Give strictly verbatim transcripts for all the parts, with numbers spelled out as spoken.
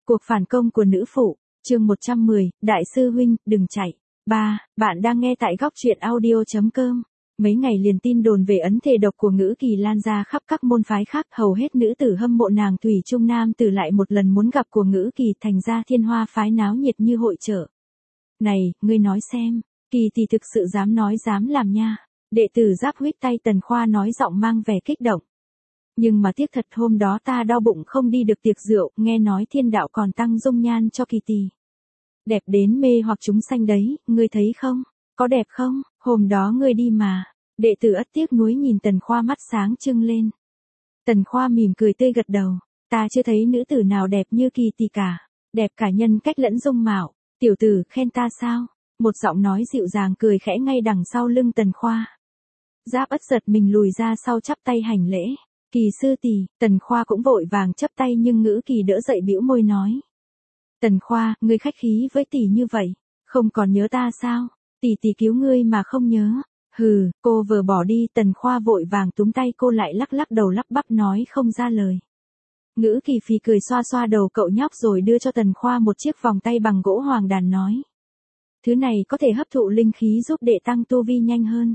Cuộc phản công của nữ phụ, chương một trăm mười, Đại sư huynh, đừng chạy. ba. Bạn đang nghe tại góc truyện audio chấm com. Mấy ngày liền tin đồn về ấn thể độc của Ngữ Kỳ lan ra khắp các môn phái khác, hầu hết nữ tử hâm mộ nàng thủy chung nam tử lại một lần muốn gặp của Ngữ Kỳ, thành ra Thiên Hoa phái náo nhiệt như hội chợ. Này, ngươi nói xem, Kỳ thì thực sự dám nói dám làm nha. Đệ tử Giáp huýt tay Tần Khoa nói giọng mang vẻ kích động. Nhưng mà tiếc thật hôm đó ta đau bụng không đi được tiệc rượu, nghe nói thiên đạo còn tăng dung nhan cho Kỳ tỷ. Đẹp đến mê hoặc chúng sanh đấy, ngươi thấy không? Có đẹp không? Hôm đó ngươi đi mà. Đệ tử ất tiếc nuối nhìn Tần Khoa mắt sáng trưng lên. Tần Khoa mỉm cười tươi gật đầu. Ta chưa thấy nữ tử nào đẹp như Kỳ tỷ cả. Đẹp cả nhân cách lẫn dung mạo. Tiểu tử khen ta sao? Một giọng nói dịu dàng cười khẽ ngay đằng sau lưng Tần Khoa. Giáp ất giật mình lùi ra sau chắp tay hành lễ. Kỳ sư tỷ. Tần Khoa cũng vội vàng chấp tay nhưng Ngữ Kỳ đỡ dậy bĩu môi nói. Tần Khoa, ngươi khách khí với tỷ như vậy, không còn nhớ ta sao? Tỷ tỷ cứu ngươi mà không nhớ. Hừ, cô vừa bỏ đi, Tần Khoa vội vàng túm tay cô lại lắc lắc đầu lắp bắp nói không ra lời. Ngữ Kỳ phì cười xoa xoa đầu cậu nhóc rồi đưa cho Tần Khoa một chiếc vòng tay bằng gỗ hoàng đàn nói. Thứ này có thể hấp thụ linh khí giúp đệ tăng tu vi nhanh hơn.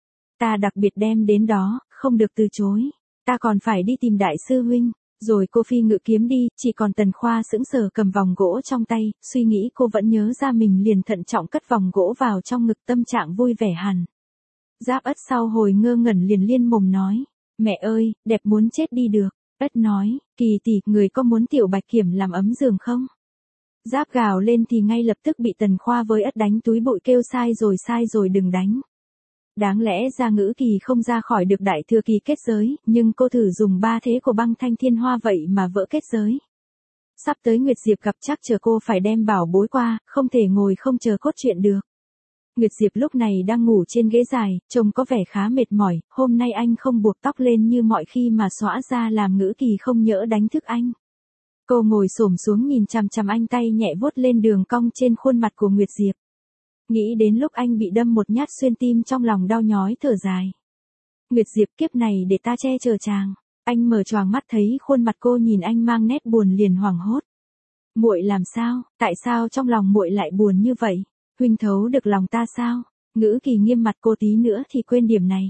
Ta đặc biệt đem đến đó, không được từ chối. Ta còn phải đi tìm đại sư huynh. Rồi cô phi ngự kiếm đi, chỉ còn Tần Khoa sững sờ cầm vòng gỗ trong tay, suy nghĩ cô vẫn nhớ ra mình liền thận trọng cất vòng gỗ vào trong ngực, tâm trạng vui vẻ hẳn. Giáp ất sau hồi ngơ ngẩn liền liên mồm nói, mẹ ơi, đẹp muốn chết đi được. Ất nói, Kỳ tỷ, người có muốn tiểu bạch kiểm làm ấm giường không? Giáp gào lên thì ngay lập tức bị Tần Khoa với Ất đánh túi bụi kêu sai rồi sai rồi đừng đánh. Đáng lẽ ra Ngữ Kỳ không ra khỏi được đại thừa kỳ kết giới, nhưng cô thử dùng ba thế của băng thanh thiên hoa vậy mà vỡ kết giới. Sắp tới Nguyệt Diệp gặp chắc chờ cô phải đem bảo bối qua, không thể ngồi không chờ cốt truyện được. Nguyệt Diệp lúc này đang ngủ trên ghế dài, trông có vẻ khá mệt mỏi, hôm nay anh không buộc tóc lên như mọi khi mà xõa ra làm Ngữ Kỳ không nhỡ đánh thức anh. Cô ngồi xổm xuống nhìn chằm chằm anh, tay nhẹ vuốt lên đường cong trên khuôn mặt của Nguyệt Diệp. Nghĩ đến lúc anh bị đâm một nhát xuyên tim trong lòng đau nhói thở dài. Nguyệt Diệp, kiếp này để ta che chở chàng. Anh mở choàng mắt thấy khuôn mặt cô nhìn anh mang nét buồn liền hoảng hốt. Muội làm sao? Tại sao trong lòng muội lại buồn như vậy? Huynh thấu được lòng ta sao? Ngữ Kỳ nghiêm mặt cô tí nữa thì quên điểm này.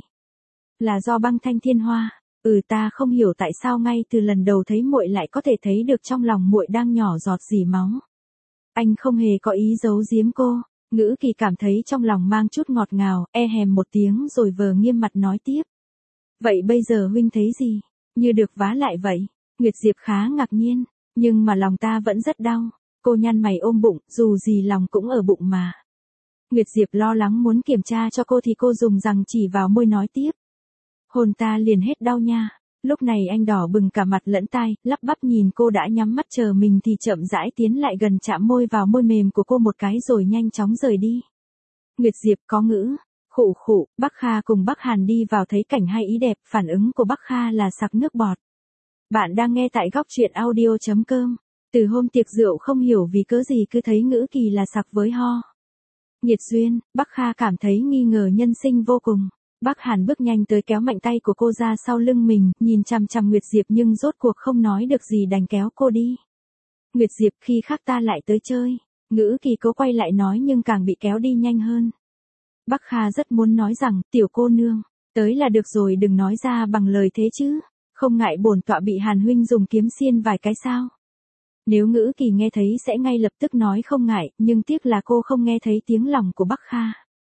Là do băng thanh thiên hoa. Ừ, ta không hiểu tại sao ngay từ lần đầu thấy muội lại có thể thấy được trong lòng muội đang nhỏ giọt dỉ máu. Anh không hề có ý giấu giếm cô. Ngữ Kỳ cảm thấy trong lòng mang chút ngọt ngào, e hèm một tiếng rồi vờ nghiêm mặt nói tiếp. Vậy bây giờ huynh thấy gì? Như được vá lại vậy. Nguyệt Diệp khá ngạc nhiên, nhưng mà lòng ta vẫn rất đau. Cô nhăn mày ôm bụng, dù gì lòng cũng ở bụng mà. Nguyệt Diệp lo lắng muốn kiểm tra cho cô thì cô dùng răng chỉ vào môi nói tiếp. Hồn ta liền hết đau nha. Lúc này anh đỏ bừng cả mặt lẫn tai, lắp bắp nhìn cô đã nhắm mắt chờ mình thì chậm rãi tiến lại gần chạm môi vào môi mềm của cô một cái rồi nhanh chóng rời đi. Nguyệt Diệp có ngữ. Khụ khụ, Bắc Kha cùng Bắc Hàn đi vào thấy cảnh hay ý đẹp, phản ứng của Bắc Kha là sặc nước bọt. Bạn đang nghe tại góc truyện audio chấm com. Từ hôm tiệc rượu không hiểu vì cớ gì cứ thấy Ngữ Kỳ là sặc với ho. Nhiệt duyên, Bắc Kha cảm thấy nghi ngờ nhân sinh vô cùng. Bắc Hàn bước nhanh tới kéo mạnh tay của cô ra sau lưng mình, nhìn chằm chằm Nguyệt Diệp nhưng rốt cuộc không nói được gì đành kéo cô đi. Nguyệt Diệp, khi khác ta lại tới chơi. Ngữ Kỳ cố quay lại nói nhưng càng bị kéo đi nhanh hơn. Bắc Kha rất muốn nói rằng, tiểu cô nương, tới là được rồi đừng nói ra bằng lời thế chứ. Không ngại bổn tọa bị Hàn huynh dùng kiếm xiên vài cái sao. Nếu Ngữ Kỳ nghe thấy sẽ ngay lập tức nói không ngại, nhưng tiếc là cô không nghe thấy tiếng lòng của Bắc Kha.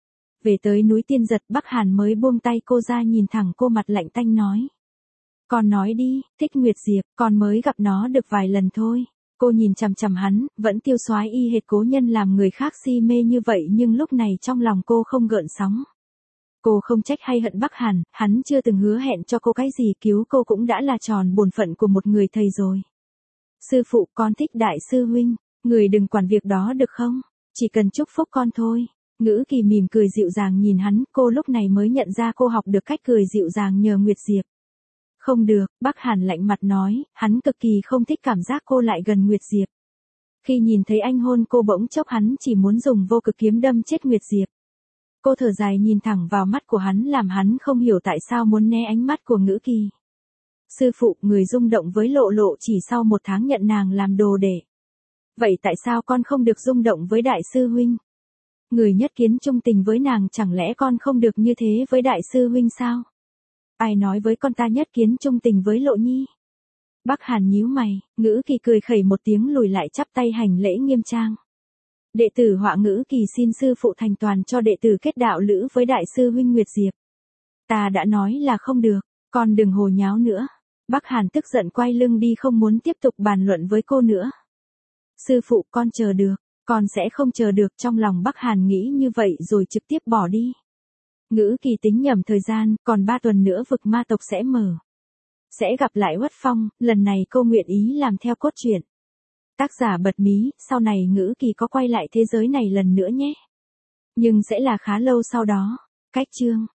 Về tới núi Tiên Giật, Bắc Hàn mới buông tay cô ra nhìn thẳng cô mặt lạnh tanh nói. Con nói đi, thích Nguyệt Diệp, con mới gặp nó được vài lần thôi. Cô nhìn chằm chằm hắn, vẫn tiêu soái y hệt cố nhân làm người khác si mê như vậy nhưng lúc này trong lòng cô không gợn sóng. Cô không trách hay hận Bắc Hàn, hắn chưa từng hứa hẹn cho cô cái gì, cứu cô cũng đã là tròn bổn phận của một người thầy rồi. Sư phụ, con thích đại sư huynh, người đừng quản việc đó được không? Chỉ cần chúc phúc con thôi. Ngữ Kỳ mỉm cười dịu dàng nhìn hắn, cô lúc này mới nhận ra cô học được cách cười dịu dàng nhờ Nguyệt Diệp. Không được, Bắc Hàn lạnh mặt nói, hắn cực kỳ không thích cảm giác cô lại gần Nguyệt Diệp. Khi nhìn thấy anh hôn cô bỗng chốc hắn chỉ muốn dùng vô cực kiếm đâm chết Nguyệt Diệp. Cô thở dài nhìn thẳng vào mắt của hắn làm hắn không hiểu tại sao muốn né ánh mắt của Ngữ Kỳ. Sư phụ, người rung động với Lộ Lộ chỉ sau một tháng nhận nàng làm đồ đệ. Vậy tại sao con không được rung động với đại sư huynh? Người nhất kiến trung tình với nàng chẳng lẽ con không được như thế với đại sư huynh sao? Ai nói với con ta nhất kiến trung tình với Lộ Nhi? Bắc Hàn nhíu mày, Ngữ Kỳ cười khẩy một tiếng lùi lại chắp tay hành lễ nghiêm trang. Đệ tử Họa Ngữ Kỳ xin sư phụ thành toàn cho đệ tử kết đạo lữ với đại sư huynh Nguyệt Diệp. Ta đã nói là không được, con đừng hồ nháo nữa. Bắc Hàn tức giận quay lưng đi không muốn tiếp tục bàn luận với cô nữa. Sư phụ con chờ được, con sẽ không chờ được, trong lòng Bắc Hàn nghĩ như vậy rồi trực tiếp bỏ đi. Ngữ Kỳ tính nhầm thời gian, còn ba tuần nữa vực ma tộc sẽ mở. Sẽ gặp lại Uất Phong, lần này cô nguyện ý làm theo cốt truyện. Tác giả bật mí, sau này Ngữ Kỳ có quay lại thế giới này lần nữa nhé. Nhưng sẽ là khá lâu sau đó. Cách chương